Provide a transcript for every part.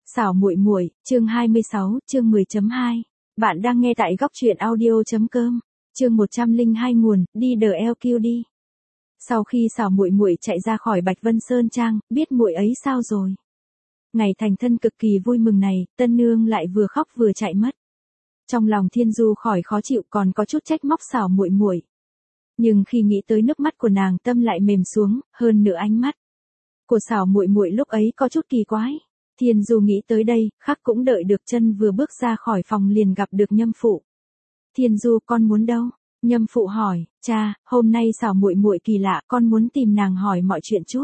Xảo muội muội, chương 26, chương 10.2. Bạn đang nghe tại góc truyện audio.com. Chương 102 nguồn, đi đờ LQ đi. Sau khi xảo muội muội chạy ra khỏi Bạch Vân Sơn Trang, biết muội ấy sao rồi. Ngày thành thân cực kỳ vui mừng này, tân nương lại vừa khóc vừa chạy mất. Trong lòng Thiên Du khỏi khó chịu còn có chút trách móc xảo muội muội. Nhưng khi nghĩ tới nước mắt của nàng tâm lại mềm xuống, hơn nữa ánh mắt của xảo muội muội lúc ấy có chút kỳ quái. Thiên Du nghĩ tới đây, khắc cũng đợi được chân vừa bước ra khỏi phòng liền gặp được Nhâm Phụ. Thiên Du, con muốn đâu? Nhâm Phụ hỏi, cha, hôm nay xảo muội muội kỳ lạ, con muốn tìm nàng hỏi mọi chuyện chút.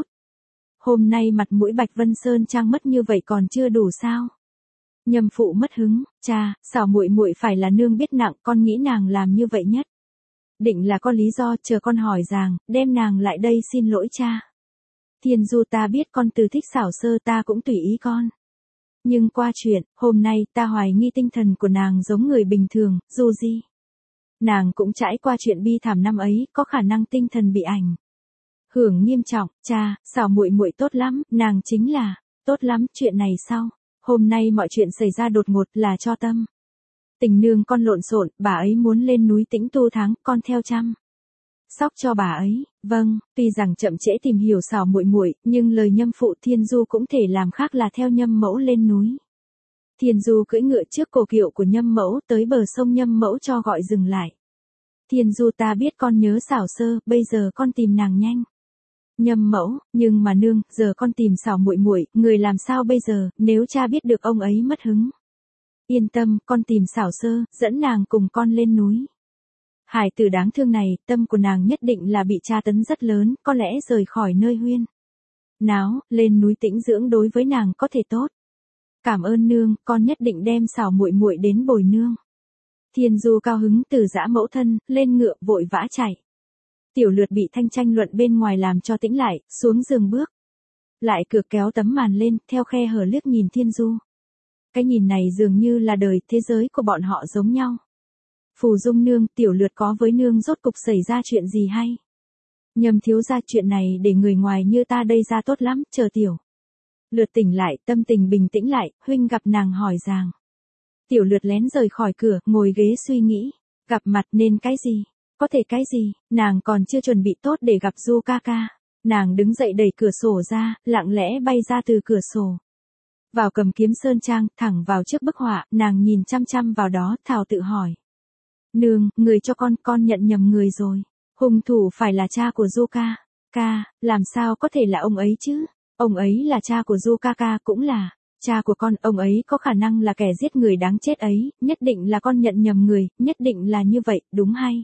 Hôm nay mặt mũi Bạch Vân Sơn Trang mất như vậy còn chưa đủ sao? Nhâm Phụ mất hứng, cha, xảo muội muội phải là nương biết nặng, con nghĩ nàng làm như vậy nhất định là có lý do, chờ con hỏi rằng, đem nàng lại đây xin lỗi cha. Thiên Du, ta biết con từ thích xảo sơ, ta cũng tùy ý con. Nhưng qua chuyện, hôm nay ta hoài nghi tinh thần của nàng giống người bình thường, dù gì nàng cũng trải qua chuyện bi thảm năm ấy, có khả năng tinh thần bị ảnh hưởng nghiêm trọng. Cha, xảo muội muội tốt lắm, nàng chính là tốt lắm. Chuyện này sau hôm nay mọi chuyện xảy ra đột ngột là cho tâm tình nương con lộn xộn, bà ấy muốn lên núi Tĩnh tu tháng, con theo chăm sóc cho bà ấy. Vâng, tuy rằng chậm trễ tìm hiểu xảo muội muội, nhưng lời Nhâm Phụ Thiên Du cũng thể làm khác là theo Nhâm Mẫu lên núi. Thiên Du cưỡi ngựa trước cổ kiệu của Nhâm Mẫu tới bờ sông, Nhâm Mẫu cho gọi dừng lại. Thiên Du, ta biết con nhớ xảo sơ, bây giờ con tìm nàng nhanh. Nhâm Mẫu, nhưng mà nương, giờ con tìm xảo muội muội, người làm sao bây giờ, nếu cha biết được ông ấy mất hứng. Yên tâm, con tìm xảo sơ, dẫn nàng cùng con lên núi. Hải tử đáng thương này, tâm của nàng nhất định là bị tra tấn rất lớn, có lẽ rời khỏi nơi huyên náo, lên núi tĩnh dưỡng đối với nàng có thể tốt. Cảm ơn nương, con nhất định đem xảo muội muội đến bồi nương. Thiên Du cao hứng từ giã mẫu thân, lên ngựa vội vã chạy. Tiểu Lượt bị thanh tranh luận bên ngoài làm cho tĩnh lại, xuống giường bước lại cửa kéo tấm màn lên, theo khe hở liếc nhìn Thiên Du. Cái nhìn này dường như là đời, thế giới của bọn họ giống nhau. Phù Dung nương, Tiểu Lượt có với nương rốt cục xảy ra chuyện gì hay? Nhâm thiếu gia, chuyện này để người ngoài như ta đây ra tốt lắm, chờ Tiểu Lượt tỉnh lại, tâm tình bình tĩnh lại, huynh gặp nàng hỏi rằng. Tiểu Lượt lén rời khỏi cửa, ngồi ghế suy nghĩ, gặp mặt nên cái gì? Có thể cái gì? Nàng còn chưa chuẩn bị tốt để gặp Du ca ca. Nàng đứng dậy đẩy cửa sổ ra, lặng lẽ bay ra từ cửa sổ. Vào Cầm Kiếm Sơn Trang, thẳng vào trước bức họa, nàng nhìn chăm chăm vào đó, thào tự hỏi. Nương, người cho con nhận nhầm người rồi. Hung thủ phải là cha của Du ca. Ca, làm sao có thể là ông ấy chứ? Ông ấy là cha của Du ca ca, cũng là cha của con, ông ấy có khả năng là kẻ giết người đáng chết ấy, nhất định là con nhận nhầm người, nhất định là như vậy, đúng hay?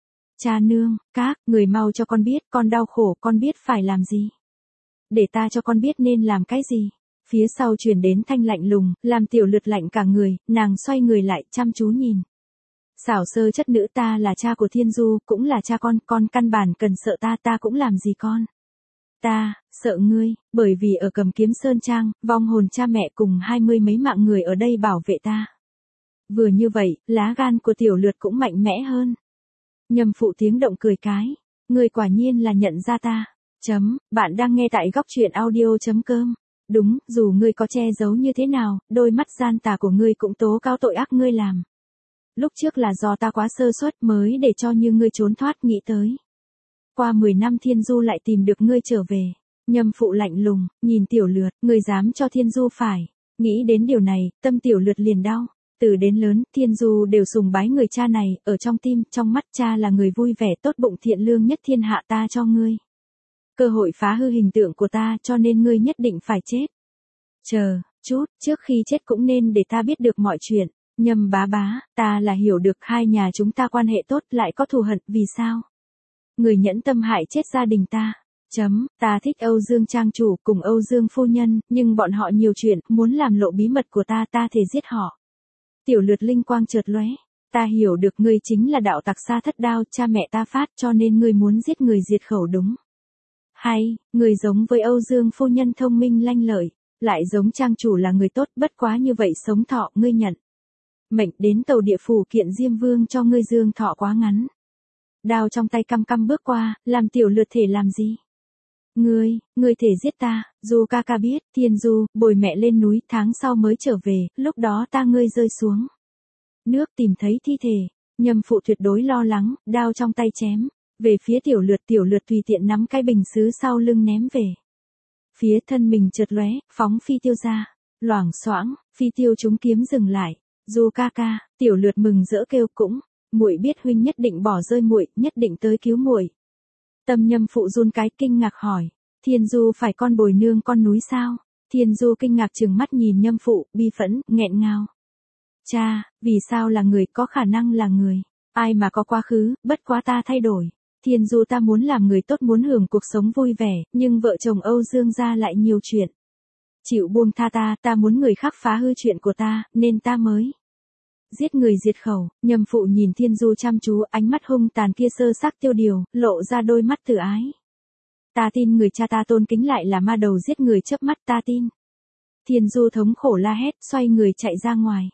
Cha nương, các người mau cho con biết, con đau khổ, con biết phải làm gì. Để ta cho con biết nên làm cái gì. Phía sau truyền đến thanh lạnh lùng, làm Tiểu Lượt lạnh cả người, nàng xoay người lại, chăm chú nhìn. Xảo sơ chất nữ, ta là cha của Thiên Du, cũng là cha con căn bản cần sợ ta cũng làm gì con. Ta, sợ ngươi, bởi vì ở Cầm Kiếm Sơn Trang, vong hồn cha mẹ cùng 20 mấy mạng người ở đây bảo vệ ta. Vừa như vậy, lá gan của Tiểu Lượt cũng mạnh mẽ hơn. Nhâm Phụ tiếng động cười cái, ngươi quả nhiên là nhận ra ta. Bạn đang nghe tại góc truyện audio.com. Đúng, dù ngươi có che giấu như thế nào, đôi mắt gian tà của ngươi cũng tố cáo tội ác ngươi làm. Lúc trước là do ta quá sơ suất mới để cho như ngươi trốn thoát, nghĩ tới. Qua 10 năm Thiên Du lại tìm được ngươi trở về. Nhâm Phụ lạnh lùng, nhìn Tiểu Lượt, ngươi dám cho Thiên Du phải. Nghĩ đến điều này, tâm Tiểu Lượt liền đau. Từ đến lớn, Thiên Du đều sùng bái người cha này, ở trong tim, trong mắt cha là người vui vẻ tốt bụng thiện lương nhất thiên hạ, ta cho ngươi cơ hội phá hư hình tượng của ta, cho nên ngươi nhất định phải chết. Chờ chút, trước khi chết cũng nên để ta biết được mọi chuyện. Nhâm bá bá, ta là hiểu được hai nhà chúng ta quan hệ tốt lại có thù hận, vì sao? Người nhẫn tâm hại chết gia đình ta. Ta thích Âu Dương trang chủ cùng Âu Dương phu nhân, nhưng bọn họ nhiều chuyện, muốn làm lộ bí mật của ta thể giết họ. Tiểu Lượt linh quang chợt lóe. Ta hiểu được ngươi chính là đạo tặc Sa Thất Đao, cha mẹ ta phát, cho nên ngươi muốn giết người diệt khẩu đúng. Hay, người giống với Âu Dương phu nhân thông minh lanh lợi, lại giống trang chủ là người tốt, bất quá như vậy sống thọ, ngươi nhận mệnh đến tàu địa phủ kiện Diêm Vương cho ngươi dương thọ quá ngắn. Đao trong tay căm căm bước qua, làm Tiểu Lượt thể làm gì? Ngươi thể giết ta, Du ca ca biết, Thiên Du, bồi mẹ lên núi, tháng sau mới trở về, lúc đó ta ngươi rơi xuống nước tìm thấy thi thể, Nhâm Phụ tuyệt đối lo lắng, đao trong tay chém, về phía Tiểu Lượt tùy tiện nắm cái bình sứ sau lưng ném về. Phía thân mình chợt lóe, phóng phi tiêu ra, loảng xoảng, phi tiêu trúng kiếm dừng lại. Du ca ca, Tiểu Lượt mừng rỡ kêu cũng, muội biết huynh nhất định bỏ rơi muội, nhất định tới cứu muội. Tâm Nhâm Phụ run cái kinh ngạc hỏi, Thiên Du phải con bồi nương con núi sao? Thiên Du kinh ngạc trừng mắt nhìn Nhâm Phụ, bi phẫn, nghẹn ngào. Cha, vì sao là người, có khả năng là người, ai mà có quá khứ, bất quá ta thay đổi. Thiên Du ta muốn làm người tốt, muốn hưởng cuộc sống vui vẻ, nhưng vợ chồng Âu Dương gia lại nhiều chuyện. Chịu buông tha ta muốn người khác phá hư chuyện của ta, nên ta mới giết người diệt khẩu. Nhâm Phụ nhìn Thiên Du chăm chú, ánh mắt hung tàn kia sơ xác tiêu điều, lộ ra đôi mắt từ ái. Ta tin người cha ta tôn kính lại là ma đầu giết người chớp mắt, ta tin. Thiên Du thống khổ la hét, xoay người chạy ra ngoài.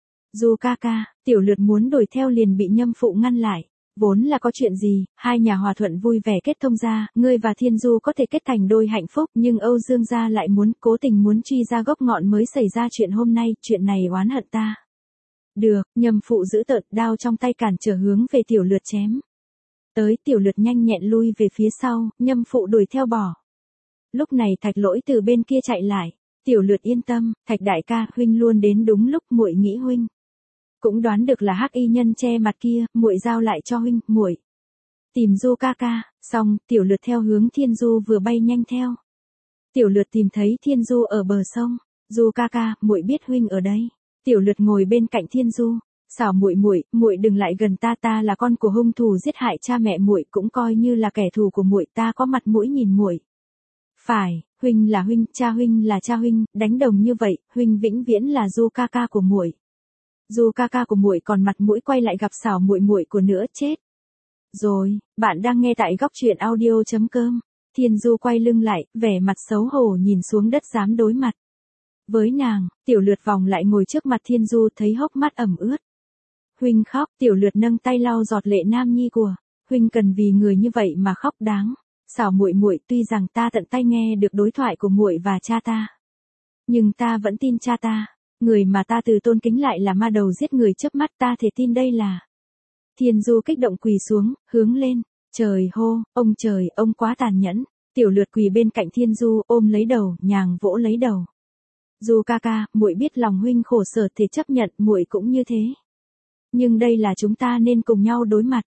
Du ca ca, Tiểu Lượt muốn đuổi theo liền bị Nhâm Phụ ngăn lại. Vốn là có chuyện gì, hai nhà hòa thuận vui vẻ kết thông ra, ngươi và Thiên Du có thể kết thành đôi hạnh phúc, nhưng Âu Dương gia lại cố tình muốn truy ra gốc ngọn mới xảy ra chuyện hôm nay, chuyện này oán hận ta. Được, Nhâm Phụ giữ tợn, đao trong tay cản trở hướng về Tiểu Lượt chém. Tới, Tiểu Lượt nhanh nhẹn lui về phía sau, Nhâm Phụ đuổi theo bỏ. Lúc này Thạch Lỗi từ bên kia chạy lại. Tiểu Lượt yên tâm, Thạch đại ca, huynh luôn đến đúng lúc, muội nghĩ huynh cũng đoán được là hắc y nhân che mặt kia, muội giao lại cho huynh, muội tìm Du ca ca. Xong, Tiểu Lượt theo hướng Thiên Du vừa bay nhanh theo. Tiểu Lượt tìm thấy Thiên Du ở bờ sông. Du ca ca, muội biết huynh ở đây. Tiểu Lượt ngồi bên cạnh Thiên Du. Xảo muội đừng lại gần ta là con của hung thủ giết hại cha mẹ muội, cũng coi như là kẻ thù của muội, ta có mặt mũi nhìn muội. Phải, huynh là huynh, cha huynh là cha huynh, đánh đồng như vậy, huynh vĩnh viễn là Du ca ca của muội. Du ca ca của muội còn mặt mũi quay lại gặp xảo muội của nữa, chết. Rồi, bạn đang nghe tại góc truyện audio.com. Thiên Du quay lưng lại, vẻ mặt xấu hổ nhìn xuống đất dám đối mặt với nàng. Tiểu Lượt vòng lại ngồi trước mặt Thiên Du, thấy hốc mắt ẩm ướt. Huynh khóc, Tiểu Lượt nâng tay lau giọt lệ nam nhi của huynh, cần vì người như vậy mà khóc đáng. Xảo muội, tuy rằng ta tận tay nghe được đối thoại của muội và cha ta, nhưng ta vẫn tin cha ta. Người mà ta từ tôn kính lại là ma đầu giết người chớp mắt, ta thể tin đây là. Thiên Du kích động quỳ xuống, hướng lên, trời hô, ông trời, ông quá tàn nhẫn. Tiểu Lượt quỳ bên cạnh Thiên Du, ôm lấy đầu, nhàng vỗ lấy đầu. Du ca ca, muội biết lòng huynh khổ sở, thì chấp nhận, muội cũng như thế. Nhưng đây là chúng ta nên cùng nhau đối mặt,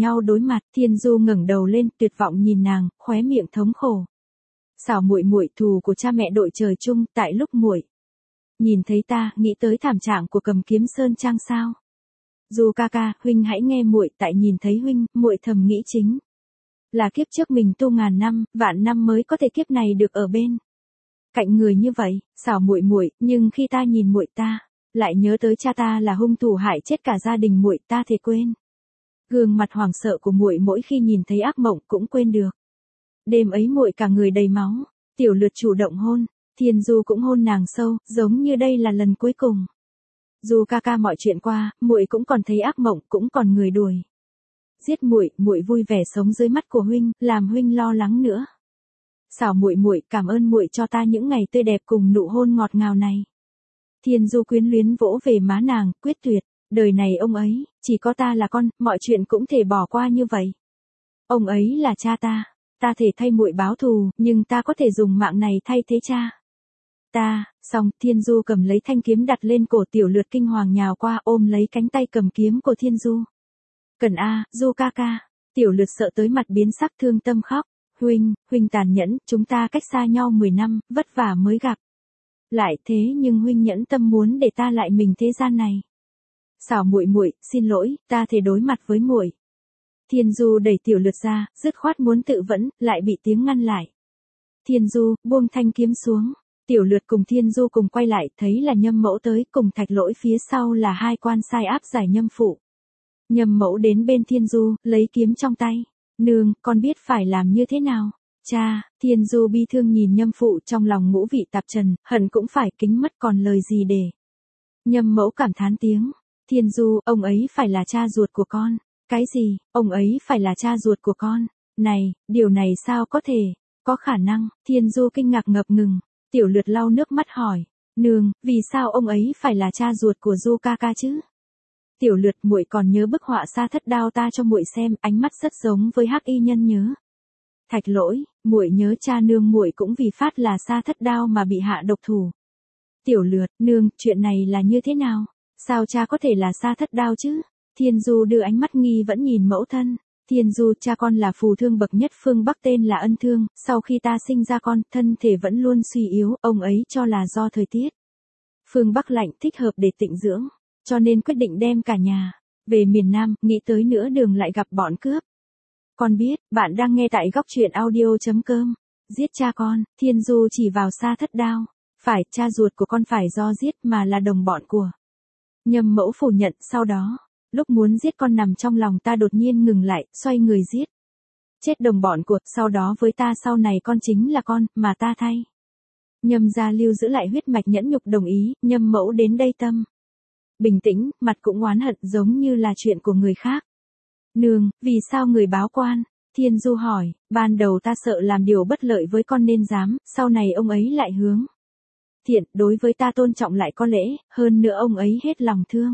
Thiên Du ngẩng đầu lên, tuyệt vọng nhìn nàng, khóe miệng thống khổ. Xảo muội, thù của cha mẹ đội trời chung, tại lúc muội nhìn thấy ta, nghĩ tới thảm trạng của Cầm Kiếm Sơn Trang sao? Du ca ca, huynh hãy nghe muội, tại nhìn thấy huynh, muội thầm nghĩ chính là kiếp trước mình tu ngàn năm, vạn năm mới có thể kiếp này được ở bên cạnh người như vậy. Xảo muội, nhưng khi ta nhìn muội, ta lại nhớ tới cha ta là hung thủ hại chết cả gia đình muội, ta thể quên gương mặt hoảng sợ của muội mỗi khi nhìn thấy ác mộng, cũng quên được đêm ấy muội cả người đầy máu. Tiểu Lượt chủ động hôn, Thiên Du cũng hôn nàng sâu, giống như đây là lần cuối cùng. Du ca ca, mọi chuyện qua, muội cũng còn thấy ác mộng, cũng còn người đuổi giết muội, muội vui vẻ sống dưới mắt của huynh, làm huynh lo lắng nữa. Xảo muội, cảm ơn muội cho ta những ngày tươi đẹp cùng nụ hôn ngọt ngào này. Thiên Du quyến luyến vỗ về má nàng, quyết tuyệt, đời này ông ấy, chỉ có ta là con, mọi chuyện cũng thể bỏ qua như vậy. Ông ấy là cha ta thể thay muội báo thù, nhưng ta có thể dùng mạng này thay thế cha ta. Xong, Thiên Du cầm lấy thanh kiếm đặt lên cổ. Tiểu Lượt kinh hoàng nhào qua, ôm lấy cánh tay cầm kiếm của Thiên Du. Cần a, Du ca ca. Tiểu Lượt sợ tới mặt biến sắc, thương tâm khóc. Huynh tàn nhẫn, chúng ta cách xa nhau 10 năm, vất vả mới gặp lại, thế nhưng huynh nhẫn tâm muốn để ta lại mình thế gian này. Xảo muội, xin lỗi, ta thể đối mặt với muội. Thiên Du đẩy Tiểu Lượt ra, dứt khoát muốn tự vẫn, lại bị tiếng ngăn lại. Thiên Du, buông thanh kiếm xuống. Tiểu Lượt cùng Thiên Du cùng quay lại, thấy là Nhâm Mẫu tới, cùng Thạch Lỗi phía sau là hai quan sai áp giải Nhâm Phụ. Nhâm Mẫu đến bên Thiên Du, lấy kiếm trong tay. Nương, con biết phải làm như thế nào? Cha, Thiên Du bi thương nhìn Nhâm Phụ, trong lòng ngũ vị tạp trần, hận cũng phải, kính mất còn lời gì để. Nhâm Mẫu cảm thán tiếng. Thiên Du, ông ấy phải là cha ruột của con. Cái gì, ông ấy phải là cha ruột của con? Này, điều này sao có thể? Có khả năng, Thiên Du kinh ngạc ngập ngừng. Tiểu Lượt lau nước mắt hỏi, nương, vì sao ông ấy phải là cha ruột của Du ca ca chứ? Tiểu Lượt, muội còn nhớ bức họa Sa Thất Đao ta cho muội xem, ánh mắt rất giống với Hắc Y Nhân nhớ. Thạch Lỗi, muội nhớ cha nương muội cũng vì phát là Sa Thất Đao mà bị hạ độc thủ. Tiểu Lượt, nương, chuyện này là như thế nào? Sao cha có thể là Sa Thất Đao chứ? Thiên Du đưa ánh mắt nghi vẫn nhìn mẫu thân. Thiên Du, cha con là phù thương bậc nhất phương Bắc tên là Ân Thương, sau khi ta sinh ra con, thân thể vẫn luôn suy yếu, ông ấy cho là do thời tiết. Phương Bắc lạnh thích hợp để tịnh dưỡng, cho nên quyết định đem cả nhà về miền Nam, nghĩ tới nửa đường lại gặp bọn cướp. Con biết, bạn đang nghe tại góc truyện audio.com. Giết cha con, Thiên Du chỉ vào Sa Thất Đao. Phải, cha ruột của con phải do giết mà là đồng bọn của. Nhâm Mẫu phủ nhận, sau đó, lúc muốn giết con nằm trong lòng ta đột nhiên ngừng lại, xoay người giết. Chết đồng bọn của, sau đó với ta sau này con chính là con, mà ta thay. Nhâm gia lưu giữ lại huyết mạch nhẫn nhục đồng ý, Nhâm Mẫu đến đây tâm bình tĩnh, mặt cũng oán hận giống như là chuyện của người khác. Nương, vì sao người báo quan? Thiên Du hỏi, ban đầu ta sợ làm điều bất lợi với con nên dám, sau này ông ấy lại hướng thiện, đối với ta tôn trọng lại có lễ, hơn nữa ông ấy hết lòng thương.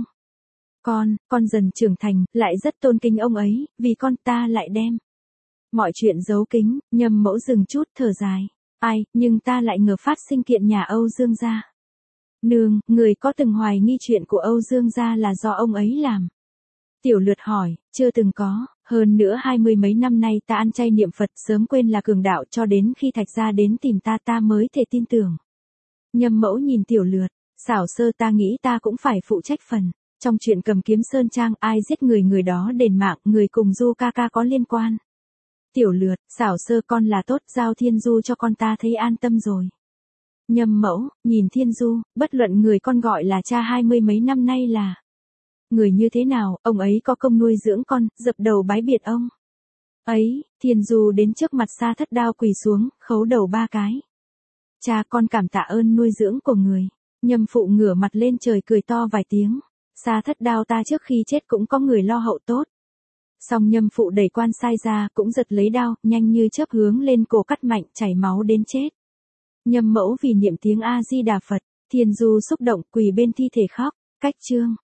Con dần trưởng thành, lại rất tôn kính ông ấy, vì con ta lại đem mọi chuyện giấu kín. Nhâm Mẫu dừng chút thở dài. Ai, nhưng ta lại ngờ phát sinh kiện nhà Âu Dương gia. Nương, người có từng hoài nghi chuyện của Âu Dương gia là do ông ấy làm? Tiểu Lượt hỏi, chưa từng có, hơn nữa 20 mấy năm nay ta ăn chay niệm Phật sớm quên là cường đạo cho đến khi Thạch gia đến tìm ta mới thể tin tưởng. Nhâm Mẫu nhìn Tiểu Lượt, xảo sơ ta nghĩ ta cũng phải phụ trách phần. Trong chuyện Cầm Kiếm Sơn Trang ai giết người đó đền mạng, người cùng Du ca ca có liên quan. Tiểu Lượt, xảo sơ con là tốt, giao Thiên Du cho con ta thấy an tâm rồi. Nhâm Mẫu, nhìn Thiên Du, bất luận người con gọi là cha 20 mấy năm nay là người như thế nào, ông ấy có công nuôi dưỡng con, dập đầu bái biệt ông ấy. Thiên Du đến trước mặt Sa Thất Đao quỳ xuống, khấu đầu 3 cái. Cha, con cảm tạ ơn nuôi dưỡng của người. Nhâm phụ ngửa mặt lên trời cười to vài tiếng. Sa Thất Đao ta trước khi chết cũng có người lo hậu tốt. Xong Nhâm phụ đẩy quan sai ra, cũng giật lấy đao, nhanh như chớp hướng lên cổ cắt mạnh, chảy máu đến chết. Nhâm Mẫu vì niệm tiếng A Di Đà Phật, Thiên Du xúc động quỳ bên thi thể khóc. Cách chương